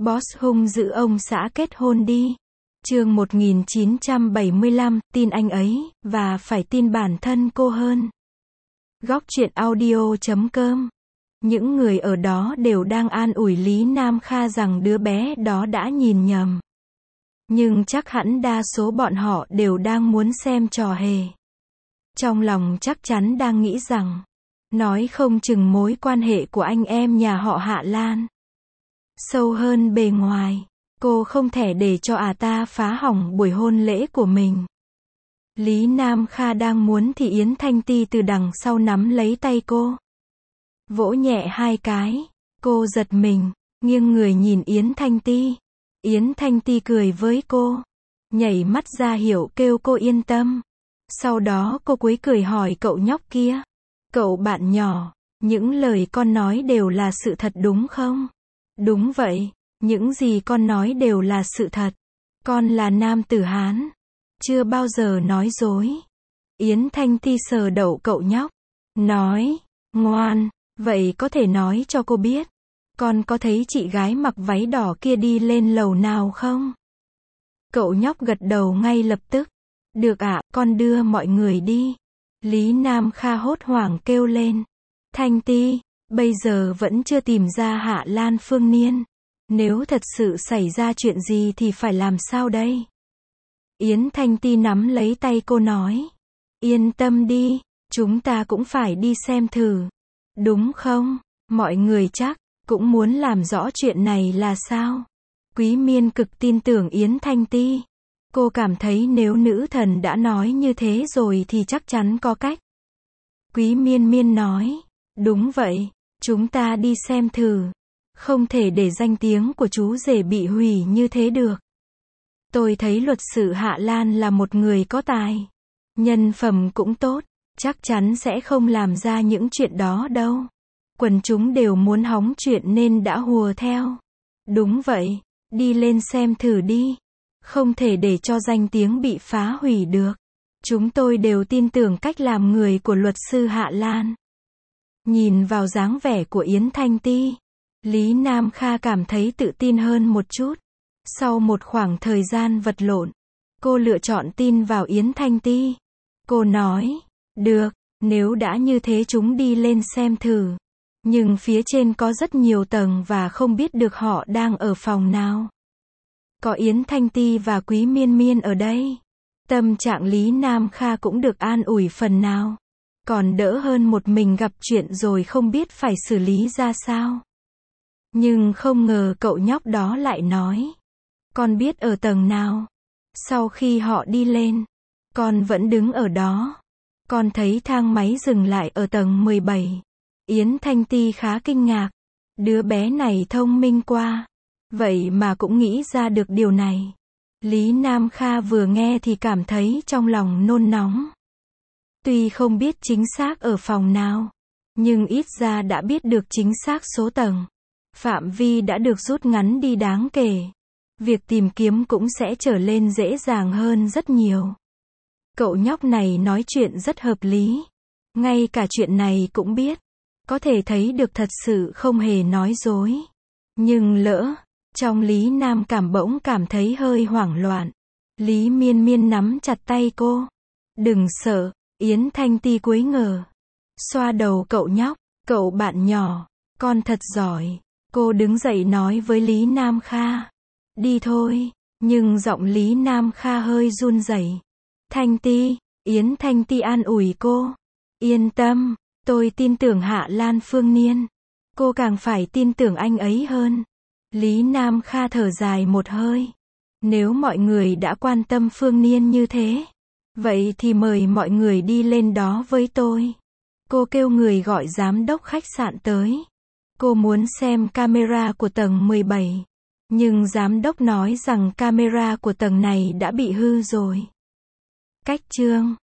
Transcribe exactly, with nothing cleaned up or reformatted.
Boss hung dữ ông xã kết hôn đi. Chương một nghìn chín trăm bảy mươi lăm, tin anh ấy, và phải tin bản thân cô hơn. Góc truyện audio chấm com. Những người ở đó đều đang an ủi Lý Nam Kha rằng đứa bé đó đã nhìn nhầm. Nhưng chắc hẳn đa số bọn họ đều đang muốn xem trò hề. Trong lòng chắc chắn đang nghĩ rằng, nói không chừng mối quan hệ của anh em nhà họ Hạ Lan sâu hơn bề ngoài. Cô không thể để cho à ta phá hỏng buổi hôn lễ của mình. Lý Nam Kha đang muốn thì Yến Thanh Ti từ đằng sau nắm lấy tay cô. Vỗ nhẹ hai cái. Cô giật mình, nghiêng người nhìn Yến Thanh Ti. Yến Thanh Ti cười với cô, nhảy mắt ra hiệu kêu cô yên tâm. Sau đó cô cúi cười hỏi cậu nhóc kia. Cậu bạn nhỏ, những lời con nói đều là sự thật đúng không? Đúng vậy, những gì con nói đều là sự thật. Con là nam tử Hán, chưa bao giờ nói dối. Yến Thanh Ti sờ đầu cậu nhóc, nói, ngoan, vậy có thể nói cho cô biết, con có thấy chị gái mặc váy đỏ kia đi lên lầu nào không? Cậu nhóc gật đầu ngay lập tức. Được ạ, con đưa mọi người đi. Lý Nam Kha hốt hoảng kêu lên. Thanh Ti, bây giờ vẫn chưa tìm ra Hạ Lan Phương Niên. Nếu thật sự xảy ra chuyện gì thì phải làm sao đây? Yến Thanh Ti nắm lấy tay cô nói. Yên tâm đi, chúng ta cũng phải đi xem thử. Đúng không? Mọi người chắc cũng muốn làm rõ chuyện này là sao? Quý Miên cực tin tưởng Yến Thanh Ti. Cô cảm thấy nếu nữ thần đã nói như thế rồi thì chắc chắn có cách. Quý Miên Miên nói. Đúng vậy, chúng ta đi xem thử. Không thể để danh tiếng của chú rể bị hủy như thế được. Tôi thấy luật sư Hạ Lan là một người có tài. Nhân phẩm cũng tốt, chắc chắn sẽ không làm ra những chuyện đó đâu. Quần chúng đều muốn hóng chuyện nên đã hùa theo. Đúng vậy, đi lên xem thử đi. Không thể để cho danh tiếng bị phá hủy được. Chúng tôi đều tin tưởng cách làm người của luật sư Hạ Lan. Nhìn vào dáng vẻ của Yến Thanh Ti, Lý Nam Kha cảm thấy tự tin hơn một chút. Sau một khoảng thời gian vật lộn, cô lựa chọn tin vào Yến Thanh Ti. Cô nói, được, nếu đã như thế chúng đi lên xem thử. Nhưng phía trên có rất nhiều tầng và không biết được họ đang ở phòng nào. Có Yến Thanh Ti và Quý Miên Miên ở đây. Tâm trạng Lý Nam Kha cũng được an ủi phần nào. Còn đỡ hơn một mình gặp chuyện rồi không biết phải xử lý ra sao. Nhưng không ngờ cậu nhóc đó lại nói. Con biết ở tầng nào. Sau khi họ đi lên, con vẫn đứng ở đó. Con thấy thang máy dừng lại ở tầng mười bảy. Yến Thanh Ti khá kinh ngạc. Đứa bé này thông minh quá. Vậy mà cũng nghĩ ra được điều này. Lý Nam Kha vừa nghe thì cảm thấy trong lòng nôn nóng. Tuy không biết chính xác ở phòng nào, nhưng ít ra đã biết được chính xác số tầng. Phạm vi đã được rút ngắn đi đáng kể. Việc tìm kiếm cũng sẽ trở lên dễ dàng hơn rất nhiều. Cậu nhóc này nói chuyện rất hợp lý. Ngay cả chuyện này cũng biết. Có thể thấy được thật sự không hề nói dối. Nhưng lỡ, trong Lý Nam cảm bỗng cảm thấy hơi hoảng loạn. Lý Miên Miên nắm chặt tay cô. Đừng sợ, Yến Thanh Ti cúi ngờ. Xoa đầu cậu nhóc, cậu bạn nhỏ, con thật giỏi. Cô đứng dậy nói với Lý Nam Kha. Đi thôi, nhưng giọng Lý Nam Kha hơi run rẩy. Thanh Ti, Yến Thanh Ti an ủi cô. Yên tâm, tôi tin tưởng Hạ Lan Phương Niên. Cô càng phải tin tưởng anh ấy hơn. Lý Nam Kha thở dài một hơi. Nếu mọi người đã quan tâm Phương Niên như thế, vậy thì mời mọi người đi lên đó với tôi. Cô kêu người gọi giám đốc khách sạn tới. Cô muốn xem camera của tầng mười bảy. Nhưng giám đốc nói rằng camera của tầng này đã bị hư rồi. Cách chương